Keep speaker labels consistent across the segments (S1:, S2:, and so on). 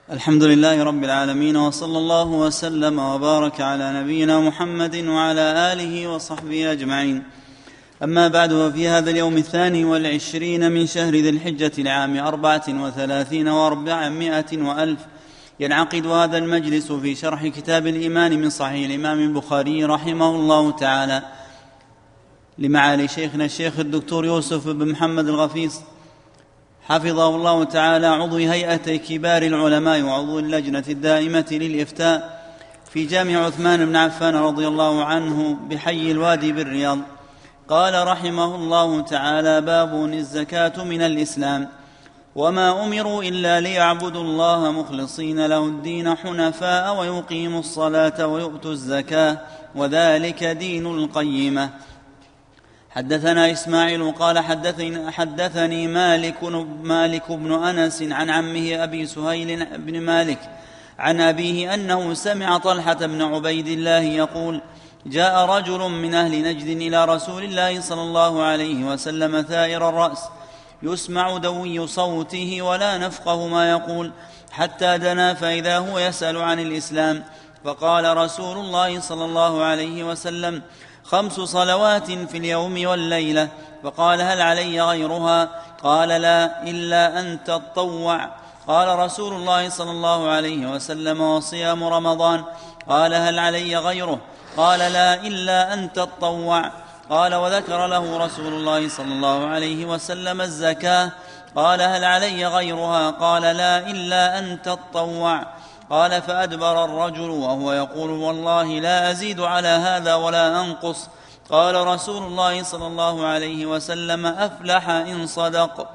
S1: الحمد لله رب العالمين، وصلى الله وسلم وبارك على نبينا محمد وعلى آله وصحبه أجمعين. أما بعد، وفي هذا اليوم 22 من شهر ذي الحجة لعام 34 و400 وألف ينعقد هذا المجلس في شرح كتاب الإيمان من صحيح الإمام البخاري رحمه الله تعالى لمعالي شيخنا الشيخ الدكتور يوسف بن محمد الغفيص حفظه الله تعالى، عضو هيئة كبار العلماء وعضو اللجنة الدائمة للإفتاء في جامع عثمان بن عفان رضي الله عنه بحي الوادي بالرياض. قال رحمه الله تعالى: باب الزكاة من الإسلام، وما أمروا إلا ليعبدوا الله مخلصين له الدين حنفاء ويقيموا الصلاة ويؤتوا الزكاة وذلك دين القيمة. حدثنا إسماعيل قال حدثني مالك بن أنس عن عمه أبي سهيل بن مالك عن أبيه أنه سمع طلحة بن عبيد الله يقول: جاء رجل من أهل نجد إلى رسول الله صلى الله عليه وسلم ثائر الرأس يسمع دوي صوته ولا نفقه ما يقول، حتى دنا فإذا هو يسأل عن الإسلام. فقال رسول الله صلى الله عليه وسلم: 5 صلوات في اليوم والليلة. فقال: هل علي غيرها؟ قال: لا، إلا أن تطوع. قال رسول الله صلى الله عليه وسلم: وصيام رمضان؟ قال: هل علي غيره؟ قال: لا، إلا أن تطوع. قال: وذكر له رسول الله صلى الله عليه وسلم الزكاة. قال: هل علي غيرها؟ قال: لا، إلا أن تطوع. قال: فأدبر الرجل وهو يقول: والله لا أزيد على هذا ولا أنقص. قال رسول الله صلى الله عليه وسلم: أفلح إن صدق.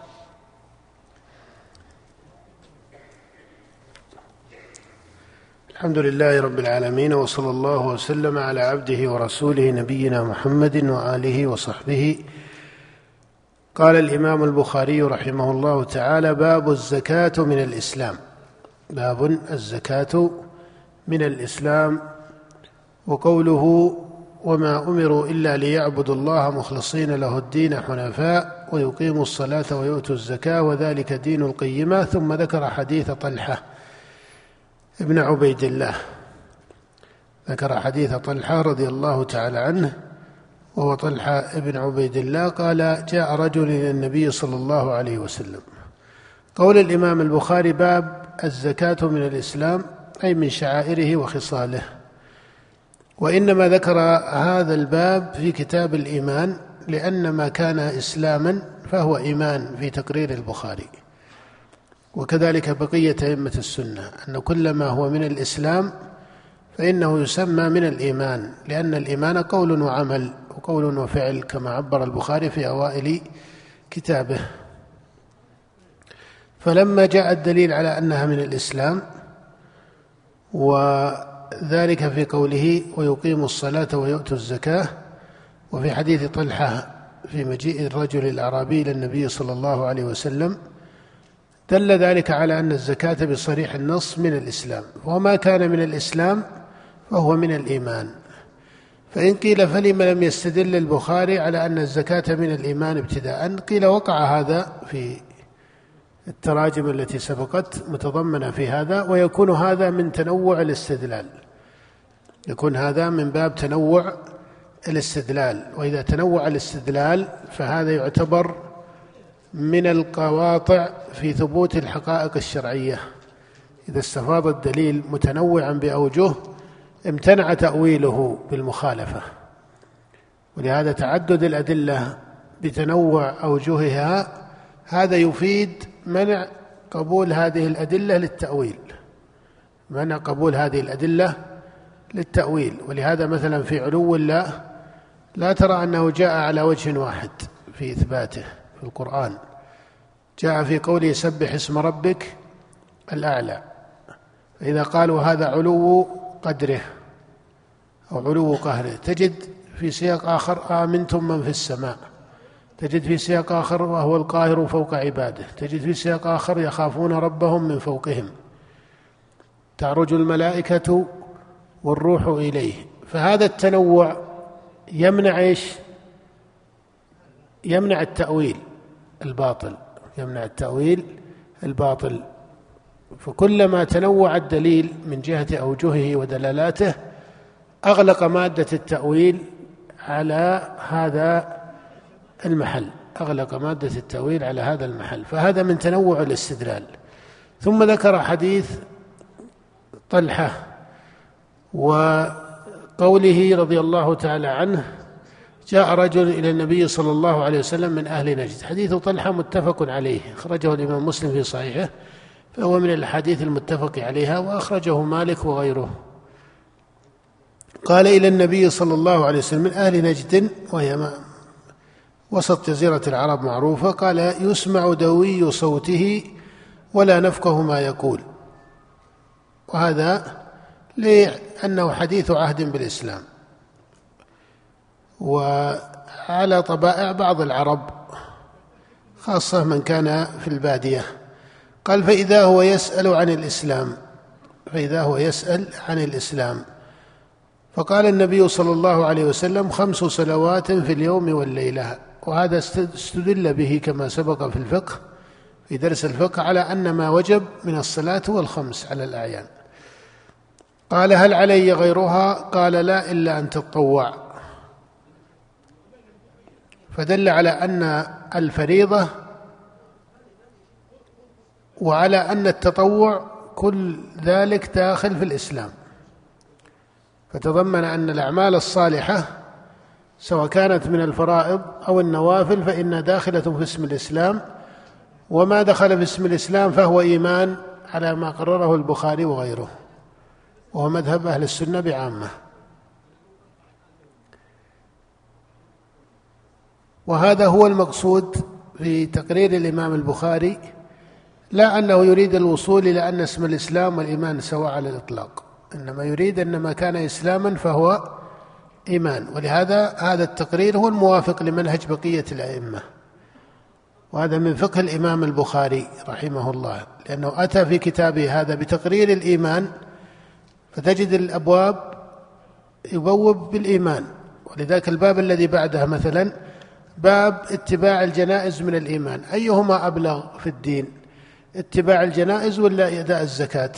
S2: الحمد لله رب العالمين، وصلى الله وسلم على عبده ورسوله نبينا محمد وآله وصحبه. قال الإمام البخاري رحمه الله تعالى: باب الزكاة من الإسلام. باب الزكاة من الإسلام. وقوله: وما أمروا إلا ليعبدوا الله مخلصين له الدين حنفاء ويقيموا الصلاة ويؤتوا الزكاة وذلك دين القيمة. ثم ذكر حديث طلحة ابن عبيد الله، ذكر حديث طلحة رضي الله تعالى عنه، وهو طلحة ابن عبيد الله قال: جاء رجل إلى النبي صلى الله عليه وسلم. قول الإمام البخاري: باب الزكاة من الإسلام، أي من شعائره وخصاله. وإنما ذكر هذا الباب في كتاب الإيمان لأن ما كان إسلاما فهو إيمان في تقرير البخاري، وكذلك بقية أئمة السنة، أن كل ما هو من الإسلام فإنه يسمى من الإيمان، لأن الإيمان قول وعمل وقول وفعل كما عبر البخاري في أوائل كتابه. فلما جاء الدليل على أنها من الإسلام، وذلك في قوله: ويقيموا الصلاة ويؤتوا الزكاة، وفي حديث طلحة في مجيء الرجل الأعرابي إلى النبي صلى الله عليه وسلم، دل ذلك على أن الزكاة بصريح النص من الإسلام، وما كان من الإسلام فهو من الإيمان. فإن قيل فلم لم يستدل البخاري على أن الزكاة من الإيمان ابتداء؟ قيل وقع هذا في التراجم التي سبقت متضمنة في هذا، ويكون هذا من تنوع الاستدلال، يكون هذا من باب تنوع الاستدلال. وإذا تنوع الاستدلال فهذا يعتبر من القواطع في ثبوت الحقائق الشرعية. إذا استفاض الدليل متنوعا بأوجه امتنع تأويله بالمخالفة، ولهذا تعدد الأدلة بتنوع أوجهها هذا يفيد منع قبول هذه الأدلة للتأويل، منع قبول هذه الأدلة للتأويل. ولهذا مثلا في علو الله لا ترى أنه جاء على وجه واحد في إثباته في القرآن. جاء في قوله: سبح اسم ربك الأعلى. فإذا قالوا هذا علو قدره أو علو قهره، تجد في سياق آخر: آمنتم من في السماء، تجد في سياق آخر: وهو القاهر فوق عباده، تجد في سياق آخر: يخافون ربهم من فوقهم، تعرج الملائكة والروح إليه. فهذا التنوع يمنع إيش؟ يمنع التأويل الباطل، يمنع التأويل الباطل. فكلما تنوع الدليل من جهة أوجهه ودلالاته أغلق مادة التأويل على هذا المحل، فهذا من تنوع الاستدلال. ثم ذكر حديث طلحة وقوله رضي الله تعالى عنه: جاء رجل إلى النبي صلى الله عليه وسلم من أهل نجد. حديث طلحة متفق عليه، أخرجه الإمام مسلم في صحيحه، فهو من الأحاديث المتفق عليها، وأخرجه مالك وغيره. قال إلى النبي صلى الله عليه وسلم من أهل نجد، وهي وسط جزيرة العرب معروفة. قال: يسمع دوي صوته ولا نفقه ما يقول. وهذا لأنه حديث عهد بالإسلام، وعلى طبائع بعض العرب خاصة من كان في البادية. قال: فإذا هو يسأل عن الإسلام. فقال النبي صلى الله عليه وسلم: 5 صلوات في اليوم والليلة. وهذا استدل به كما سبق في الفقه في درس الفقه على أن ما وجب من الصلاة هو 5 على الأعيان. قال: هل علي غيرها؟ قال: لا، إلا أن تتطوع. فدل على أن الفريضة وعلى أن التطوع كل ذلك داخل في الإسلام، فتضمن أن الأعمال الصالحة سواء كانت من الفرائض أو النوافل فإنها داخلة في اسم الإسلام، وما دخل في اسم الإسلام فهو إيمان على ما قرره البخاري وغيره، وهو مذهب أهل السنة بعامة. وهذا هو المقصود في تقرير الإمام البخاري، لا أنه يريد الوصول إلى أن اسم الإسلام والإيمان سواء على الإطلاق، إنما يريد أن ما كان إسلاما فهو إيمان. ولهذا هذا التقرير هو الموافق لمنهج بقية الأئمة، وهذا من فقه الإمام البخاري رحمه الله، لأنه أتى في كتابه هذا بتقرير الإيمان، فتجد الأبواب يبوب بالإيمان. ولذلك الباب الذي بعده مثلا باب اتباع الجنائز من الإيمان، أيهما أبلغ في الدين؟ اتباع الجنائز ولا أداء الزكاة؟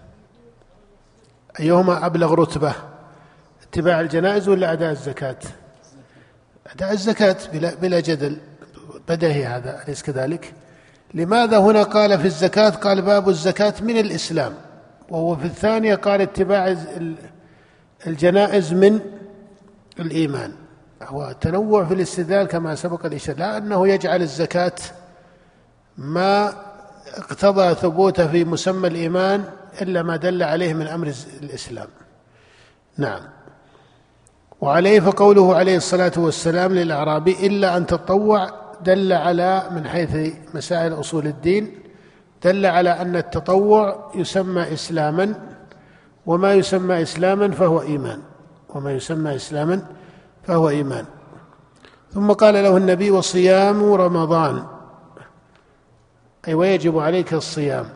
S2: أيهما أبلغ رتبة؟ اتباع الجنائز ولا أداء الزكاة؟ أداء الزكاة بلا جدل، بديهي هذا، أليس كذلك؟ لماذا هنا قال في الزكاة قال باب الزكاة من الإسلام، وهو في الثانية قال اتباع الجنائز من الإيمان؟ هو تنوع في الاستدلال كما سبق الإشارة، لا أنه يجعل الزكاة ما اقتضى ثبوته في مسمى الإيمان إلا ما دل عليه من أمر الإسلام. نعم. وعليه فقوله عليه الصلاة والسلام للأعرابي: إلا أن تتطوع، دل على من حيث مسائل أصول الدين دل على أن التطوع يسمى إسلاما، وما يسمى إسلاما فهو إيمان. ثم قال له النبي: وصيام رمضان، أي ويجب عليك الصيام.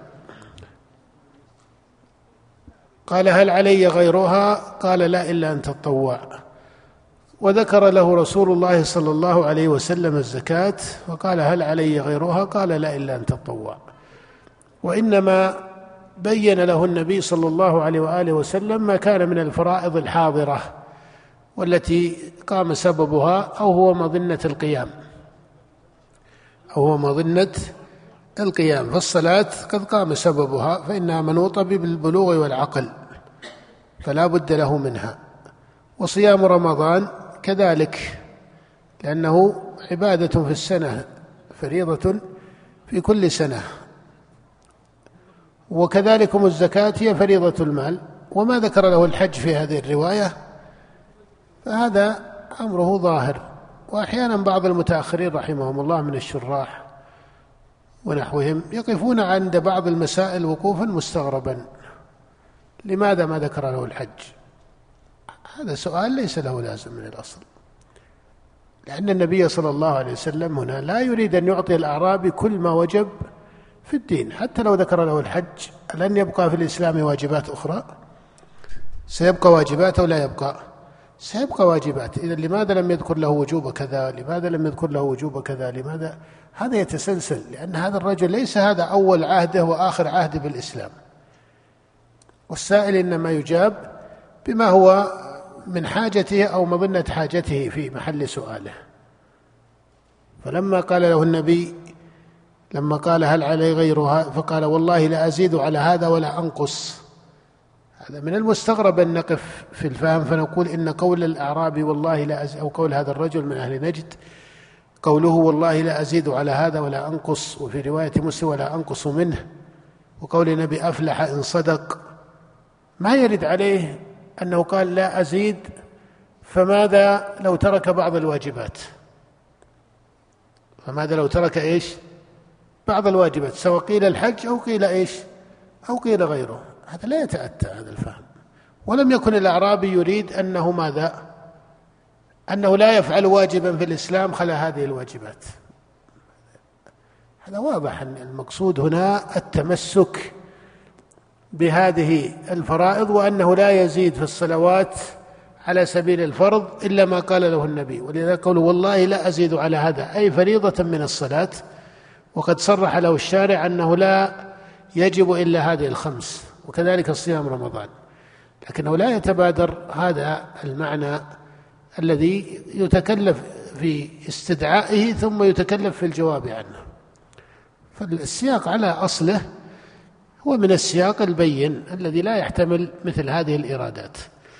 S2: قال: هل علي غيرها؟ قال: لا، إلا أن تتطوع. وذكر له رسول الله صلى الله عليه وسلم الزكاة، وقال: هل علي غيرها؟ قال: لا، إلا أن تتطوع. وإنما بين له النبي صلى الله عليه وآله وسلم ما كان من الفرائض الحاضرة والتي قام سببها أو هو مظنة القيام، فالصلاة قد قام سببها فإنها منوطة بالبلوغ والعقل فلا بد له منها. وصيام رمضان كذلك، لأنه عبادة في السنة، فريضة في كل سنة. وكذلكم الزكاة هي فريضة المال. وما ذكر له الحج في هذه الرواية فهذا أمره ظاهر. وأحيانا بعض المتأخرين رحمهم الله من الشراح ونحوهم يقفون عند بعض المسائل وقوفا مستغربا: لماذا ما ذكر له الحج؟ هذا سؤال ليس له لازم من الأصل، لأن النبي صلى الله عليه وسلم هنا لا يريد أن يعطي الأعرابي كل ما وجب في الدين. حتى لو ذكر له الحج، لن يبقى في الإسلام واجبات أخرى؟ سيبقى واجبات أو لا يبقى؟ سيبقى واجبات. إذا لماذا لم يذكر له وجوب كذا؟ لماذا لم يذكر له وجوب كذا؟ لماذا؟ هذا يتسلسل، لأن هذا الرجل ليس هذا أول عهده وآخر عهده بالإسلام، والسائل إنما يجاب بما هو من حاجته أو مظنة حاجته في محل سؤاله. فلما قال له النبي، لما قال هل علي غيرها، فقال والله لا أزيد على هذا ولا أنقص. هذا من المستغرب أن نقف في الفهم فنقول إن قول الأعرابي والله لا أزيد، أو قول هذا الرجل من أهل نجد قوله والله لا أزيد على هذا ولا أنقص، وفي رواية مسلم ولا أنقص منه، وقول النبي أفلح إن صدق، ما يرد عليه أنه قال لا أزيد، فماذا لو ترك بعض الواجبات؟ فماذا لو ترك إيش؟ بعض الواجبات، سواء قيل الحج أو قيل إيش؟ أو قيل غيره. هذا لا يتأتى هذا الفهم. ولم يكن الأعرابي يريد أنه ماذا؟ أنه لا يفعل واجبا في الإسلام خلا هذه الواجبات. هذا واضح أن المقصود هنا التمسك بهذه الفرائض، وأنه لا يزيد في الصلوات على سبيل الفرض إلا ما قال له النبي. ولذا قالوا والله لا أزيد على هذا، أي فريضة من الصلاة، وقد صرح له الشارع أنه لا يجب إلا هذه الخمس، وكذلك الصيام رمضان، لكنه لا يتبادر هذا المعنى الذي يتكلف في استدعائه ثم يتكلف في الجواب عنه. فالسياق على أصله هو من السياق البين الذي لا يحتمل مثل هذه الإرادات.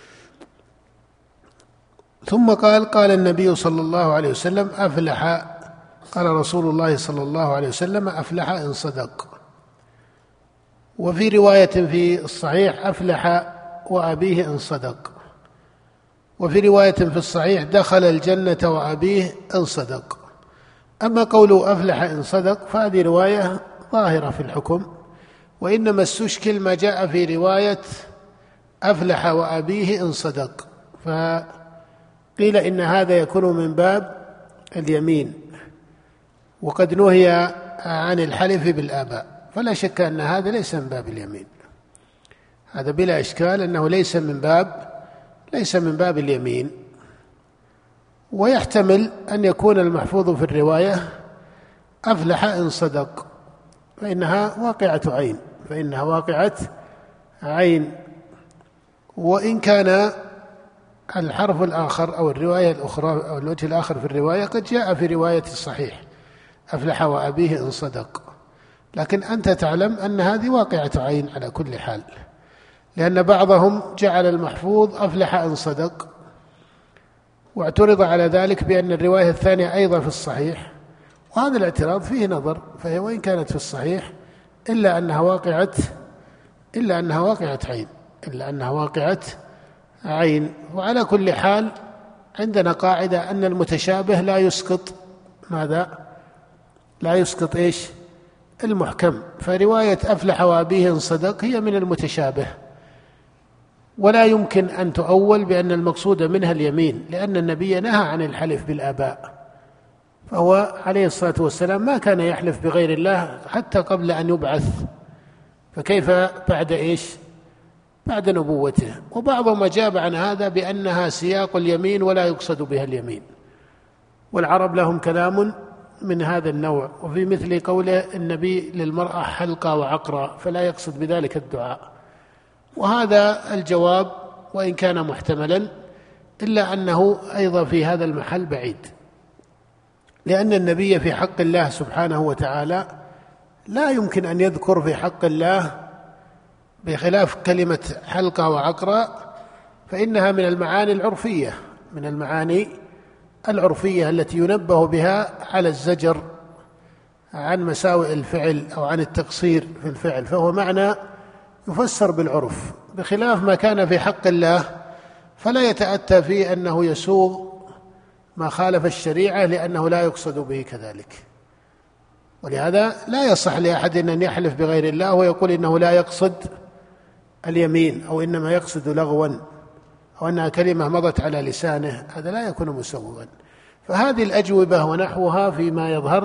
S2: ثم قال النبي صلى الله عليه وسلم أفلح، قال رسول الله صلى الله عليه وسلم أفلح إن صدق. وفي رواية في الصحيح أفلح وأبيه إن صدق. وفي رواية في الصحيح دخل الجنة وأبيه إن صدق. أما قوله أفلح إن صدق فهذه رواية ظاهرة في الحكم، وإنما استشكل ما جاء في رواية أفلح وأبيه إن صدق، فقيل إن هذا يكون من باب اليمين، وقد نهي عن الحلف بالآباء، فلا شك أن هذا ليس من باب اليمين، هذا بلا إشكال أنه ليس من باب اليمين. ويحتمل أن يكون المحفوظ في الرواية أفلح إن صدق، فإنها واقعة عين، وإن كان الحرف الآخر أو الرواية الأخرى أو الوجه الآخر في الرواية قد جاء في رواية الصحيح أفلح وأبيه إن صدق، لكن أنت تعلم أن هذه واقعة عين على كل حال، لأن بعضهم جعل المحفوظ أفلح إن صدق، واعترض على ذلك بأن الرواية الثانية أيضا في الصحيح، وهذا الاعتراض فيه نظر، فهي وإن كانت في الصحيح إلا أنها واقعة عين. وعلى كل حال عندنا قاعدة أن المتشابه لا يسقط إيش؟ المحكم. فرواية أفلح وأبيه إن صدق هي من المتشابه، ولا يمكن أن تؤول بأن المقصود منها اليمين، لأن النبي نهى عن الحلف بالآباء، فهو عليه الصلاة والسلام ما كان يحلف بغير الله حتى قبل أن يبعث، فكيف بعد إيش؟ بعد نبوته. وبعضهم أجاب عن هذا بأنها سياق اليمين ولا يقصد بها اليمين، والعرب لهم كلام من هذا النوع، وفي مثل قوله النبي للمرأة حلقة وعقرة، فلا يقصد بذلك الدعاء. وهذا الجواب وإن كان محتملا إلا أنه أيضا في هذا المحل بعيد، لأن النبي في حق الله سبحانه وتعالى لا يمكن أن يذكر في حق الله بخلاف كلمة حلقة وعقرة، فإنها من المعاني العرفية التي ينبه بها على الزجر عن مساوئ الفعل أو عن التقصير في الفعل، فهو معنى يفسر بالعرف، بخلاف ما كان في حق الله فلا يتأتى فيه أنه يسوغ ما خالف الشريعة، لأنه لا يقصد به كذلك. ولهذا لا يصح لأحد أن يحلف بغير الله ويقول إنه لا يقصد اليمين، أو إنما يقصد لغوا، أو أنها كلمة مضت على لسانه، هذا لا يكون مسوغا. فهذه الأجوبة ونحوها فيما يظهر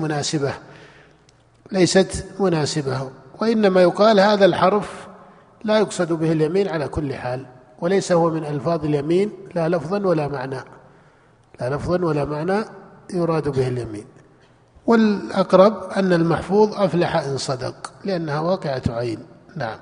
S2: ليست مناسبة، وإنما يقال هذا الحرف لا يقصد به اليمين على كل حال، وليس هو من ألفاظ اليمين لا لفظا ولا معنى، لا لفظا ولا معنى يراد به اليمين. والأقرب أن المحفوظ أفلح إن صدق، لأنها واقعة عين. نعم.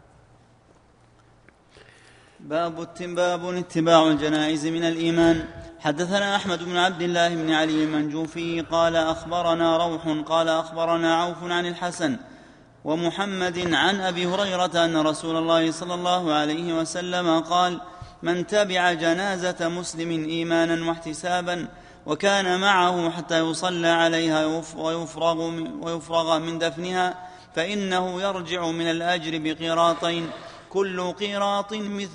S1: باب اتباع الجنائز من الإيمان. حدثنا أحمد بن عبد الله بن علي المنجوفي قال أخبرنا روح قال أخبرنا عوف عن الحسن ومحمد عن أبي هريرة أن رسول الله صلى الله عليه وسلم قال: من تبع جنازة مسلم إيمانا واحتسابا وكان معه حتى يصلى عليها ويفرغ من دفنها فإنه يرجع من الأجر بقيراطين، كل قيراط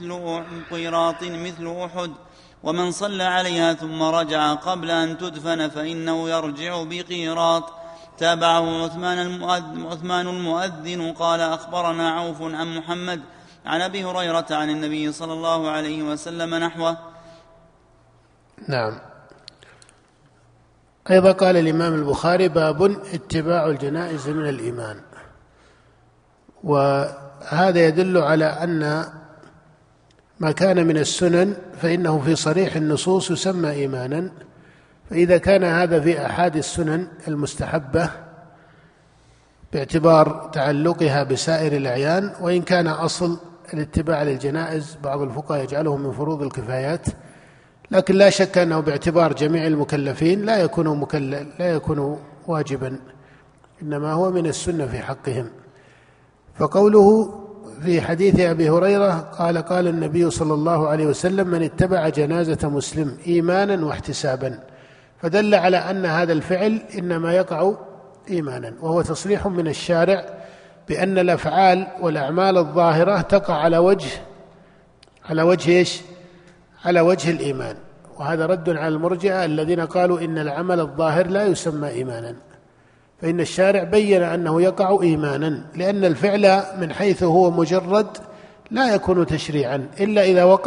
S1: مثل أحد، ومن صلى عليها ثم رجع قبل أن تدفن فإنه يرجع بقيراط. تابعه عثمان المؤذن قال أخبرنا عوف عن محمد عن أبي هريرة عن النبي صلى الله عليه وسلم نحوه.
S2: نعم. أيضا قال الإمام البخاري: باب اتباع الجنائز من الإيمان. وهذا يدل على أن ما كان من السنن فإنه في صريح النصوص يسمى إيمانا، فإذا كان هذا في أحد السنن المستحبة باعتبار تعلقها بسائر الأعيان، وإن كان أصل الاتباع للجنائز بعض الفقهاء يجعله من فروض الكفايات، لكن لا شك أنه باعتبار جميع المكلفين لا يكون واجبا، إنما هو من السنة في حقهم. فقوله في حديث أبي هريرة قال النبي صلى الله عليه وسلم: من اتبع جنازة مسلم إيمانا واحتسابا، فدل على أن هذا الفعل إنما يقع إيمانا، وهو تصريح من الشارع بأن الأفعال والأعمال الظاهرة تقع على وجه الإيمان. وهذا رد على المرجئة الذين قالوا إن العمل الظاهر لا يسمى إيمانا، فإن الشارع بين أنه يقع إيمانا، لأن الفعل من حيث هو مجرد لا يكون تشريعا إلا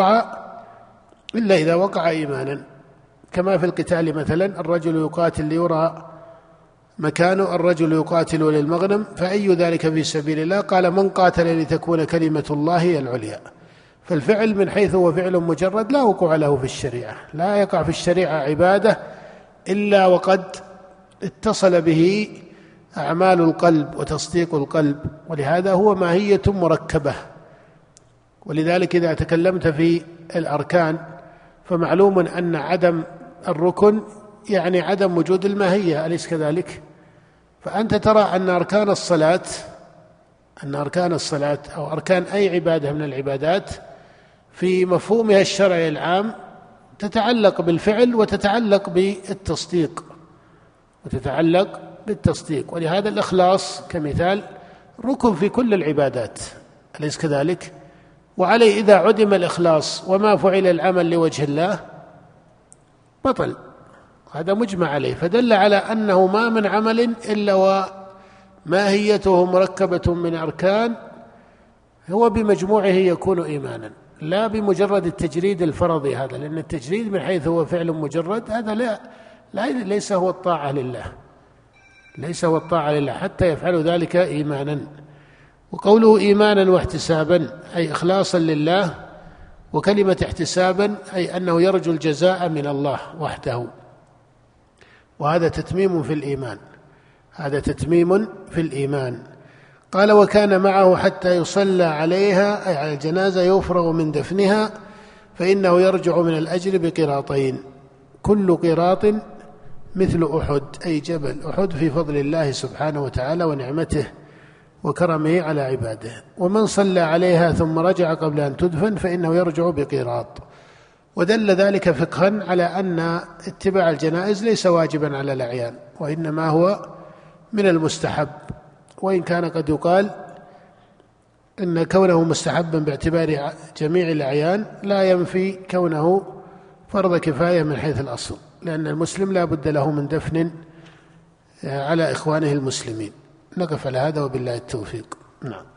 S2: إذا وقع إيمانا، كما في القتال مثلا: الرجل يقاتل ليرى مكانه، الرجل يقاتل للمغنم، فأي ذلك في سبيل الله؟ قال: من قاتل لتكون كلمة الله هي العليا. فالفعل من حيث هو فعل مجرد لا وقوع له في الشريعة، لا يقع في الشريعة عبادة إلا وقد اتصل به أعمال القلب وتصديق القلب، ولهذا هو ماهية مركبة. ولذلك إذا تكلمت في الأركان فمعلوم أن عدم الركن يعني عدم وجود الماهية، أليس كذلك؟ فأنت ترى أن أركان الصلاة أو أركان أي عبادة من العبادات في مفهومها الشرعي العام تتعلق بالفعل وتتعلق بالتصديق، ولهذا الإخلاص كمثال ركن في كل العبادات، أليس كذلك؟ وعليه إذا عدم الإخلاص وما فعل العمل لوجه الله بطل، هذا مجمع عليه. فدل على أنه ما من عمل إلا وماهيته مركبة من أركان، هو بمجموعه يكون إيمانا، لا بمجرد التجريد الفرضي هذا، لأن التجريد من حيث هو فعل مجرد هذا ليس هو الطاعة لله، حتى يفعل ذلك إيمانا. وقوله إيمانا واحتسابا أي إخلاصا لله، وكلمة احتسابا أي أنه يرجو الجزاء من الله وحده، وهذا تتميم في الإيمان. قال: وكان معه حتى يصلى عليها أي على الجنازة يفرغ من دفنها فإنه يرجع من الأجر بقيراطين، كل قيراط مثل أحد أي جبل أحد في فضل الله سبحانه وتعالى ونعمته وكرمه على عباده. ومن صلى عليها ثم رجع قبل أن تدفن فإنه يرجع بقيراط. ودل ذلك فقها على أن اتباع الجنائز ليس واجبا على الأعيان، وإنما هو من المستحب، وإن كان قد يقال إن كونه مستحبا باعتبار جميع الأعيان لا ينفي كونه فرض كفاية من حيث الأصل، لأن المسلم لا بد له من دفن على إخوانه المسلمين. نقف على هذا وبالله التوفيق. نعم.